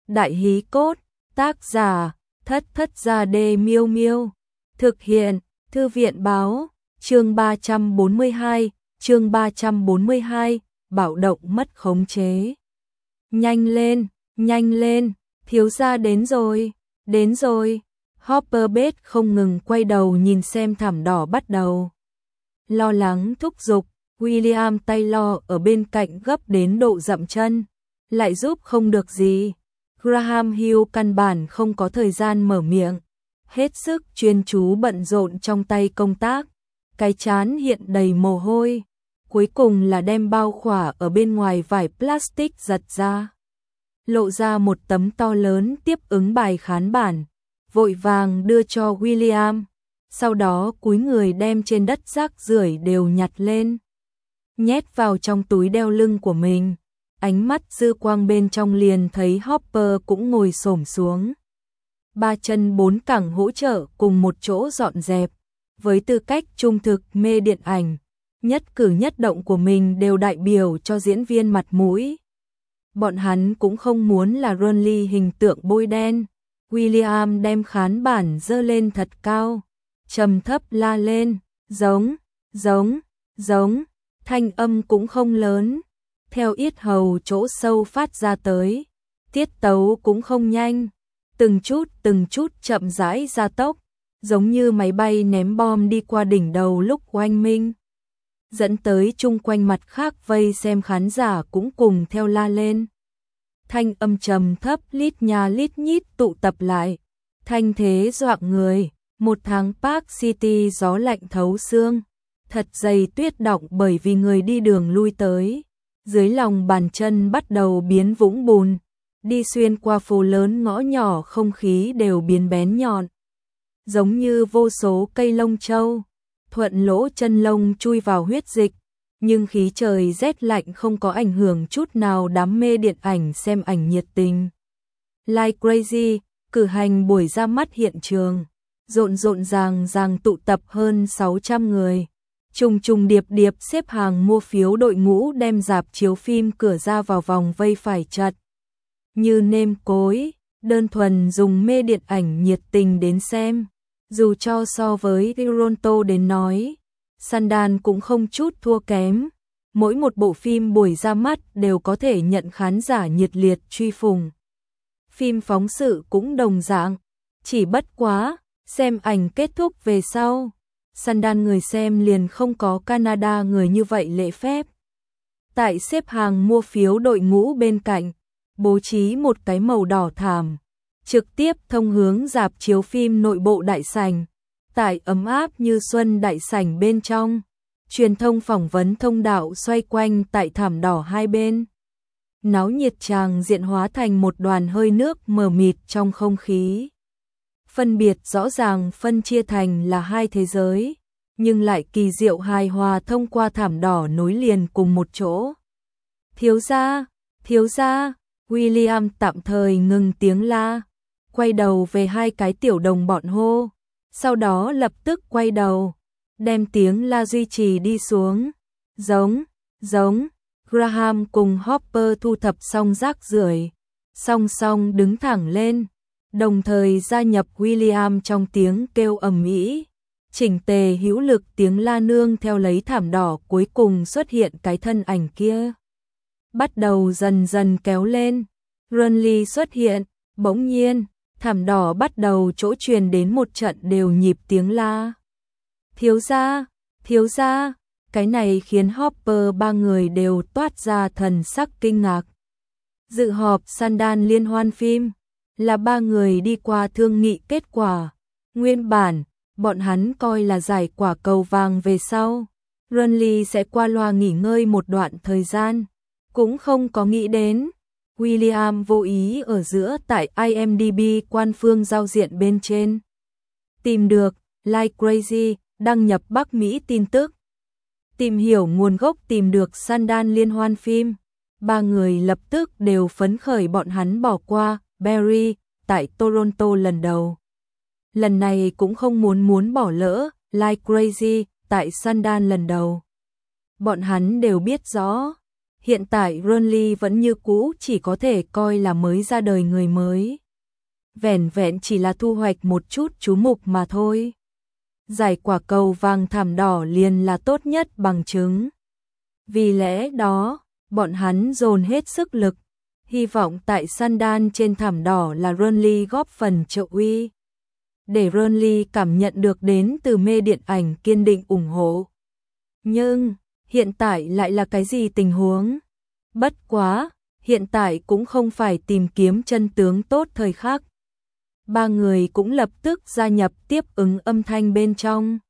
Đại hí cốt, tác giả, Thất Thất Gia Đê Miêu Miêu. Thực hiện, Thư viện báo, chương 342, chương 342, bạo động mất khống chế. Nhanh lên, thiếu gia đến rồi. Hopper Bết không ngừng quay đầu nhìn xem thảm đỏ bắt đầu. Lo lắng thúc giục, William Taylor ở bên cạnh gấp đến độ dậm chân, lại giúp không được gì. Graham Hill căn bản không có thời gian mở miệng, hết sức chuyên chú bận rộn trong tay công tác, cái trán hiện đầy mồ hôi, cuối cùng là đem bao khỏa ở bên ngoài vải plastic giật ra, lộ ra một tấm to lớn tiếp ứng bài khán bản, vội vàng đưa cho William, sau đó cúi người đem trên đất rác rưởi đều nhặt lên, nhét vào trong túi đeo lưng của mình. Ánh mắt dư quang bên trong liền thấy Hopper cũng ngồi xổm xuống. Ba chân bốn cẳng hỗ trợ cùng một chỗ dọn dẹp. Với tư cách trung thực mê điện ảnh, nhất cử nhất động của mình đều đại biểu cho diễn viên mặt mũi. Bọn hắn cũng không muốn là Ronly hình tượng bôi đen. William đem khán bản dơ lên thật cao, trầm thấp la lên, giống, thanh âm cũng không lớn. Theo yết hầu chỗ sâu phát ra tới, tiết tấu cũng không nhanh, từng chút chậm rãi gia tốc, giống như máy bay ném bom đi qua đỉnh đầu lúc oanh minh. Dẫn tới chung quanh mặt khác vây xem khán giả cũng cùng theo la lên. Thanh âm trầm thấp lít nha lít nhít tụ tập lại, thanh thế doạng người, một tháng Park City gió lạnh thấu xương, thật dày tuyết đọng bởi vì người đi đường lui tới. Dưới lòng bàn chân bắt đầu biến vũng bùn, đi xuyên qua phố lớn ngõ nhỏ không khí đều biến bén nhọn. Giống như vô số cây lông châu, thuận lỗ chân lông chui vào huyết dịch, nhưng khí trời rét lạnh không có ảnh hưởng chút nào đam mê điện ảnh xem ảnh nhiệt tình. Like Crazy, cử hành buổi ra mắt hiện trường, rộn ràng tụ tập hơn 600 người. Trùng điệp xếp hàng mua phiếu đội ngũ đem rạp chiếu phim cửa ra vào vòng vây phải chặt. Như nêm cối, đơn thuần dùng mê điện ảnh nhiệt tình đến xem. Dù cho so với Toronto đến nói, Sundance cũng không chút thua kém. Mỗi một bộ phim buổi ra mắt đều có thể nhận khán giả nhiệt liệt truy phùng. Phim phóng sự cũng đồng dạng, chỉ bất quá, xem ảnh kết thúc về sau. Sundance người xem liền không có Canada người như vậy lễ phép. Tại xếp hàng mua phiếu đội ngũ bên cạnh, bố trí một cái màu đỏ thảm, trực tiếp thông hướng rạp chiếu phim nội bộ đại sảnh. Tại ấm áp như xuân đại sảnh bên trong, truyền thông phỏng vấn thông đạo xoay quanh tại thảm đỏ hai bên. Náo nhiệt tràng diện hóa thành một đoàn hơi nước mờ mịt trong không khí. Phân biệt rõ ràng phân chia thành là hai thế giới, nhưng lại kỳ diệu hài hòa thông qua thảm đỏ nối liền cùng một chỗ. Thiếu gia, William tạm thời ngừng tiếng la, quay đầu về hai cái tiểu đồng bọn hô, sau đó lập tức quay đầu, đem tiếng la duy trì đi xuống. Giống, Graham cùng Hopper thu thập xong rác rưởi, song song đứng thẳng lên. Đồng thời gia nhập William trong tiếng kêu ầm ĩ, chỉnh tề hữu lực tiếng la nương theo lấy thảm đỏ cuối cùng xuất hiện cái thân ảnh kia. Bắt đầu dần kéo lên, Ronly xuất hiện, bỗng nhiên, thảm đỏ bắt đầu chỗ truyền đến một trận đều nhịp tiếng la. Thiếu gia, cái này khiến Hopper ba người đều toát ra thần sắc kinh ngạc. Dự họp Sundance liên hoan phim là ba người đi qua thương nghị kết quả. Nguyên bản, bọn hắn coi là giải quả cầu vàng về sau. Ronly sẽ qua loa nghỉ ngơi một đoạn thời gian. Cũng không có nghĩ đến. William vô ý ở giữa tại IMDb quan phương giao diện bên trên. Tìm được, Like Crazy, đăng nhập Bắc Mỹ tin tức. Tìm hiểu nguồn gốc tìm được Sundance liên hoan phim. Ba người lập tức đều phấn khởi bọn hắn bỏ qua Barry tại Toronto lần đầu. Lần này cũng không muốn bỏ lỡ Like Crazy tại Sundance lần đầu. Bọn hắn đều biết rõ, hiện tại Renly vẫn như cũ chỉ có thể coi là mới ra đời người mới. Vẻn vẹn chỉ là thu hoạch một chút chú mục mà thôi. Giải quả cầu vàng thảm đỏ liền là tốt nhất bằng chứng. Vì lẽ đó, bọn hắn dồn hết sức lực, hy vọng tại Sandan trên thảm đỏ là Renly góp phần trợ uy. Để Renly cảm nhận được đến từ mê điện ảnh kiên định ủng hộ. Nhưng, hiện tại lại là cái gì tình huống? Bất quá, hiện tại cũng không phải tìm kiếm chân tướng tốt thời khắc. Ba người cũng lập tức gia nhập tiếp ứng âm thanh bên trong.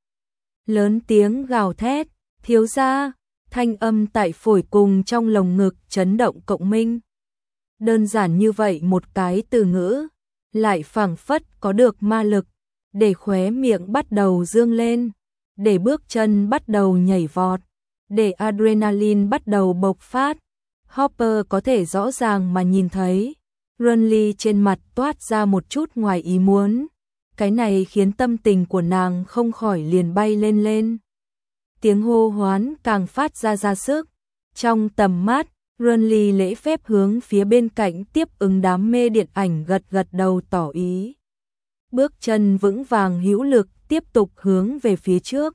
Lớn tiếng gào thét, thiếu gia, thanh âm tại phổi cùng trong lồng ngực chấn động cộng minh. Đơn giản như vậy một cái từ ngữ, lại phảng phất có được ma lực, để khóe miệng bắt đầu dương lên, để bước chân bắt đầu nhảy vọt, để adrenaline bắt đầu bộc phát. Hopper có thể rõ ràng mà nhìn thấy, Renly trên mặt toát ra một chút ngoài ý muốn. Cái này khiến tâm tình của nàng không khỏi liền bay lên lên. Tiếng hô hoán càng phát ra sức. Trong tầm mắt, Renly lễ phép hướng phía bên cạnh tiếp ứng đám mê điện ảnh gật gật đầu tỏ ý. Bước chân vững vàng hữu lực tiếp tục hướng về phía trước.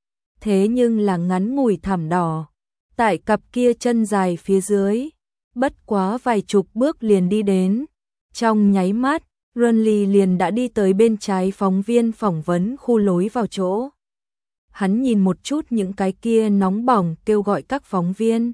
Thế nhưng là ngắn ngủi thảm đỏ. Tại cặp kia chân dài phía dưới, bất quá vài chục bước liền đi đến. Trong nháy mắt, Renly liền đã đi tới bên trái phóng viên phỏng vấn khu lối vào chỗ. Hắn nhìn một chút những cái kia nóng bỏng kêu gọi các phóng viên.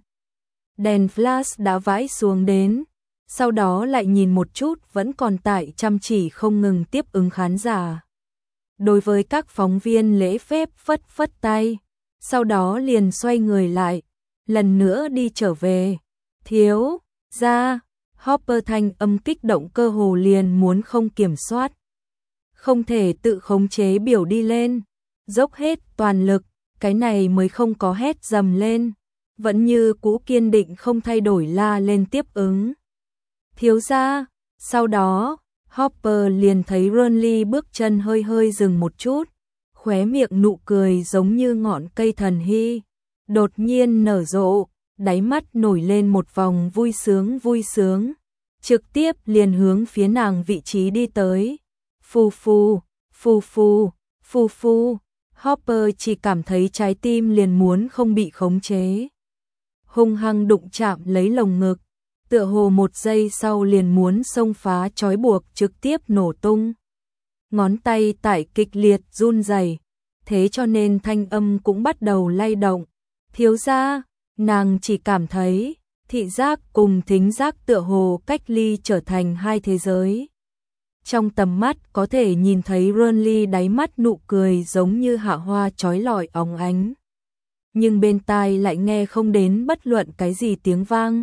Đèn flash đã vãi xuống đến, sau đó lại nhìn một chút vẫn còn tại chăm chỉ không ngừng tiếp ứng khán giả. Đối với các phóng viên lễ phép phất phất tay, sau đó liền xoay người lại, lần nữa đi trở về. Thiếu gia, Hopper thanh âm kích động cơ hồ liền muốn không kiểm soát. Không thể tự khống chế biểu đi lên, dốc hết toàn lực, cái này mới không có hét dầm lên, vẫn như cũ kiên định không thay đổi la lên tiếp ứng. Thiếu gia, sau đó, Hopper liền thấy Renly bước chân hơi hơi dừng một chút, khóe miệng nụ cười giống như ngọn cây thần hy, đột nhiên nở rộ, đáy mắt nổi lên một vòng vui sướng, trực tiếp liền hướng phía nàng vị trí đi tới. Phù phù, phù phù, phù phù, Hopper chỉ cảm thấy trái tim liền muốn không bị khống chế. Hung hăng đụng chạm lấy lồng ngực, tựa hồ một giây sau liền muốn xông phá trói buộc trực tiếp nổ tung. Ngón tay tại kịch liệt run rẩy, thế cho nên thanh âm cũng bắt đầu lay động. Thiếu gia, nàng chỉ cảm thấy thị giác cùng thính giác tựa hồ cách ly trở thành hai thế giới. Trong tầm mắt có thể nhìn thấy Renly đáy mắt nụ cười giống như hạ hoa chói lọi óng ánh. Nhưng bên tai lại nghe không đến bất luận cái gì tiếng vang.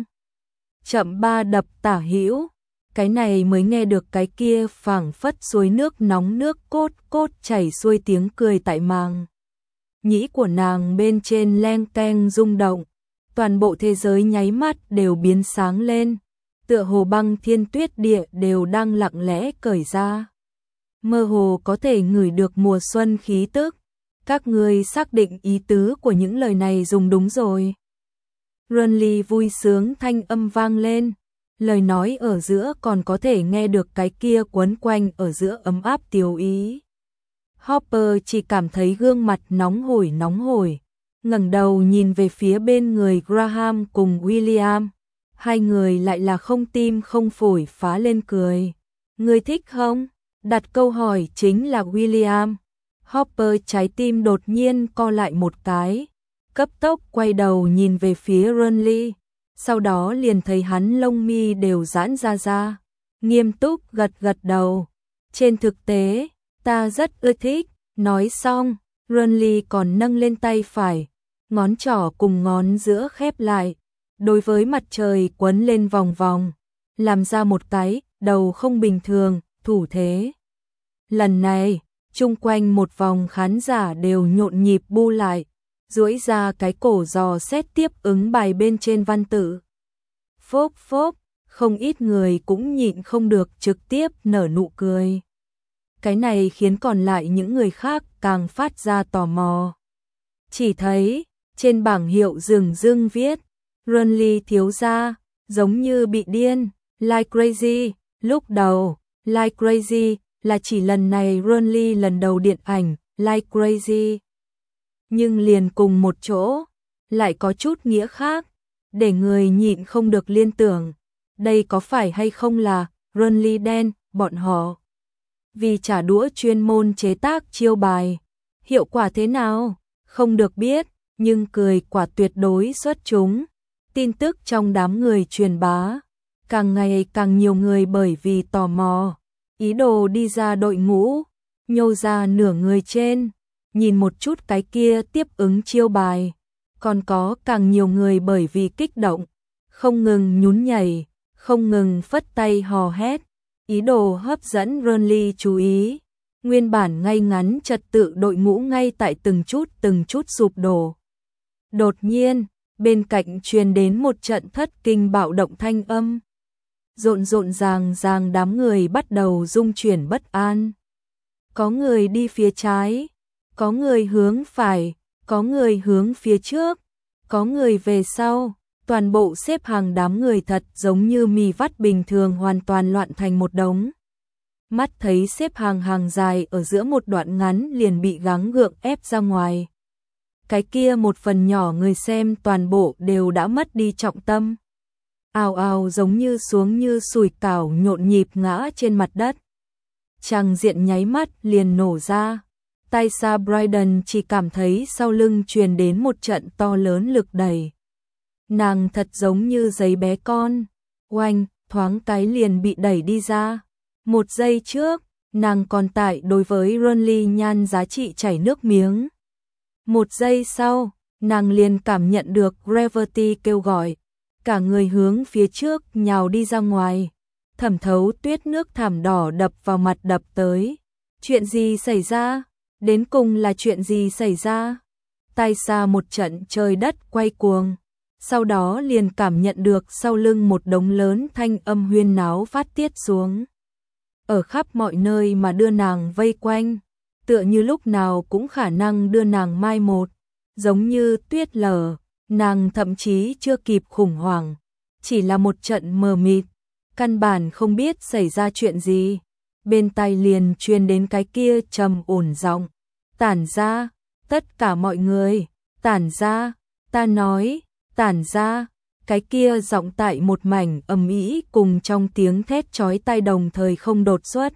Chậm ba đập tả hữu, cái này mới nghe được cái kia phảng phất suối nước nóng nước cốt cốt chảy xuôi tiếng cười tại màng nhĩ của nàng bên trên leng keng rung động. Toàn bộ thế giới nháy mắt đều biến sáng lên, tựa hồ băng thiên tuyết địa đều đang lặng lẽ cởi ra. Mơ hồ có thể ngửi được mùa xuân khí tức. Các ngươi xác định ý tứ của những lời này dùng đúng rồi. Renly vui sướng thanh âm vang lên, lời nói ở giữa còn có thể nghe được cái kia quấn quanh ở giữa ấm áp tiếu ý. Hopper chỉ cảm thấy gương mặt nóng hổi, ngẩng đầu nhìn về phía bên người Graham cùng William, hai người lại là không tim không phổi phá lên cười. Ngươi thích không? Đặt câu hỏi chính là William. Hopper trái tim đột nhiên co lại một cái, cấp tốc quay đầu nhìn về phía Renly, sau đó liền thấy hắn lông mi đều giãn ra, nghiêm túc gật gật đầu. Trên thực tế, ta rất ưa thích. Nói xong, Renly còn nâng lên tay phải, ngón trỏ cùng ngón giữa khép lại, đối với mặt trời quấn lên vòng vòng, làm ra một cái đầu không bình thường thủ thế. Lần này, chung quanh một vòng khán giả đều nhộn nhịp bu lại, duỗi ra cái cổ dò xét tiếp ứng bài bên trên văn tự. Phốp phốp, không ít người cũng nhịn không được trực tiếp nở nụ cười. Cái này khiến còn lại những người khác càng phát ra tò mò. Chỉ thấy, trên bảng hiệu dừng dưng viết, Renly thiếu gia, giống như bị điên, like crazy, lúc đầu, like crazy là chỉ lần này Renly lần đầu điện ảnh, like crazy. Nhưng liền cùng một chỗ, lại có chút nghĩa khác, để người nhịn không được liên tưởng, đây có phải hay không là Renly đen, bọn họ. Vì trả đũa chuyên môn chế tác chiêu bài, hiệu quả thế nào, không được biết, nhưng cười quả tuyệt đối xuất chúng. Tin tức trong đám người truyền bá, càng ngày càng nhiều người bởi vì tò mò, ý đồ đi ra đội ngũ, nhô ra nửa người trên, nhìn một chút cái kia tiếp ứng chiêu bài. Còn có càng nhiều người bởi vì kích động, không ngừng nhún nhảy, không ngừng phất tay hò hét, ý đồ hấp dẫn Renly chú ý. Nguyên bản ngay ngắn trật tự đội ngũ ngay tại từng chút sụp đổ. Đột nhiên, bên cạnh truyền đến một trận thất kinh bạo động thanh âm. Rộn ràng đám người bắt đầu rung chuyển bất an. Có người đi phía trái, có người hướng phải, có người hướng phía trước, có người về sau. Toàn bộ xếp hàng đám người thật giống như mì vắt bình thường hoàn toàn loạn thành một đống. Mắt thấy xếp hàng dài ở giữa một đoạn ngắn liền bị gắng gượng ép ra ngoài. Cái kia một phần nhỏ người xem toàn bộ đều đã mất đi trọng tâm. Ào ào giống như xuống như sùi cảo nhộn nhịp ngã trên mặt đất. Tràng diện nháy mắt liền nổ ra. Taysa Brydon chỉ cảm thấy sau lưng truyền đến một trận to lớn lực đẩy. Nàng thật giống như giấy bé con, oanh, thoáng cái liền bị đẩy đi ra. Một giây trước, nàng còn tại đối với Renly nhan giá trị chảy nước miếng. Một giây sau, nàng liền cảm nhận được Gravity kêu gọi, cả người hướng phía trước nhào đi ra ngoài. Thẩm thấu tuyết nước thảm đỏ đập vào mặt đập tới. Chuyện gì xảy ra? Đến cùng là chuyện gì xảy ra? Taysa một trận trời đất quay cuồng. Sau đó liền cảm nhận được sau lưng một đống lớn thanh âm huyên náo phát tiết xuống. Ở khắp mọi nơi mà đưa nàng vây quanh, tựa như lúc nào cũng khả năng đưa nàng mai một, giống như tuyết lở, nàng thậm chí chưa kịp khủng hoảng, chỉ là một trận mờ mịt, căn bản không biết xảy ra chuyện gì. Bên tai liền truyền đến cái kia trầm ổn giọng, tản ra, tất cả mọi người, tản ra, ta nói, tản ra. Cái kia giọng tại một mảnh ầm ĩ cùng trong tiếng thét chói tai đồng thời không đột xuất.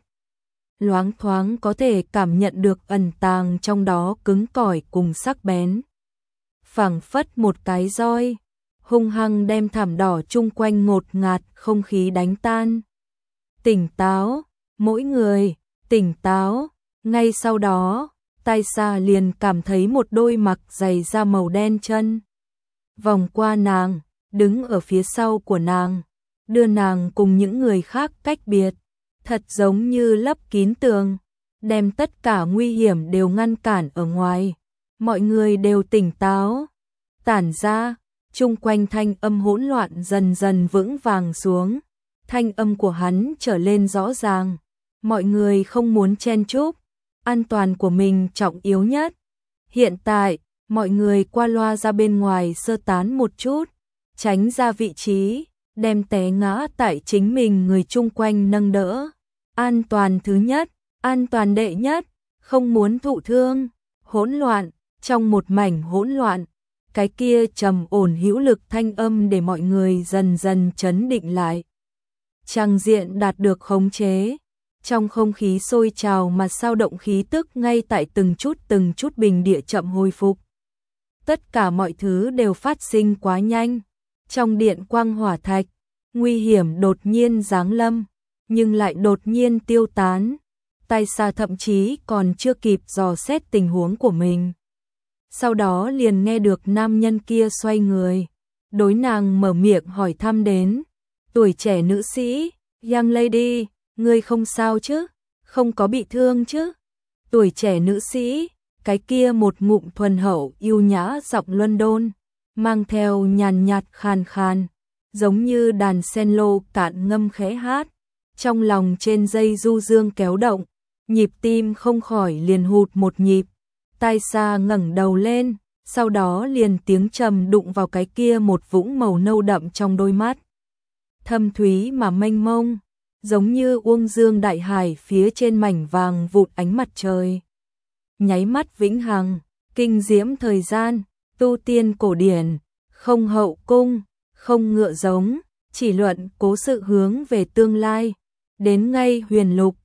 Loáng thoáng có thể cảm nhận được ẩn tàng trong đó cứng cỏi cùng sắc bén. Phảng phất một cái roi, hung hăng đem thảm đỏ chung quanh ngột ngạt không khí đánh tan. Tỉnh táo, mỗi người, tỉnh táo. Ngay sau đó, Taysa liền cảm thấy một đôi mặc giày da màu đen chân. Vòng qua nàng, đứng ở phía sau của nàng, đưa nàng cùng những người khác cách biệt, thật giống như lấp kín tường, đem tất cả nguy hiểm đều ngăn cản ở ngoài. Mọi người đều tỉnh táo, tản ra, chung quanh thanh âm hỗn loạn dần dần vững vàng xuống, thanh âm của hắn trở lên rõ ràng. Mọi người không muốn chen chúc, an toàn của mình trọng yếu nhất. Hiện tại, mọi người qua loa ra bên ngoài sơ tán một chút, tránh ra vị trí, đem té ngã tại chính mình người chung quanh nâng đỡ. An toàn thứ nhất, an toàn đệ nhất, không muốn thụ thương. Hỗn loạn, trong một mảnh hỗn loạn, cái kia trầm ổn hữu lực thanh âm để mọi người dần dần trấn định lại. Tràng diện đạt được khống chế, trong không khí sôi trào mà sao động khí tức ngay tại từng chút bình địa chậm hồi phục. Tất cả mọi thứ đều phát sinh quá nhanh. Trong điện quang hỏa thạch, nguy hiểm đột nhiên giáng lâm, nhưng lại đột nhiên tiêu tán. Taysa thậm chí còn chưa kịp dò xét tình huống của mình. Sau đó liền nghe được nam nhân kia xoay người, đối nàng mở miệng hỏi thăm đến. Tuổi trẻ nữ sĩ, young lady, ngươi không sao chứ? Không có bị thương chứ? Tuổi trẻ nữ sĩ, cái kia một ngụm thuần hậu yêu nhã giọng London, mang theo nhàn nhạt khàn khàn, giống như đàn cello cạn ngâm khẽ hát. Trong lòng trên dây du dương kéo động, nhịp tim không khỏi liền hụt một nhịp. Taysa ngẩng đầu lên, sau đó liền tiếng trầm đụng vào cái kia một vũng màu nâu đậm trong đôi mắt. Thâm thúy mà mênh mông, giống như uông dương đại hải phía trên mảnh vàng vụt ánh mặt trời. Nháy mắt vĩnh hằng, kinh diễm thời gian, tu tiên cổ điển, không hậu cung, không ngựa giống, chỉ luận cố sự hướng về tương lai. Đến ngay huyền lục,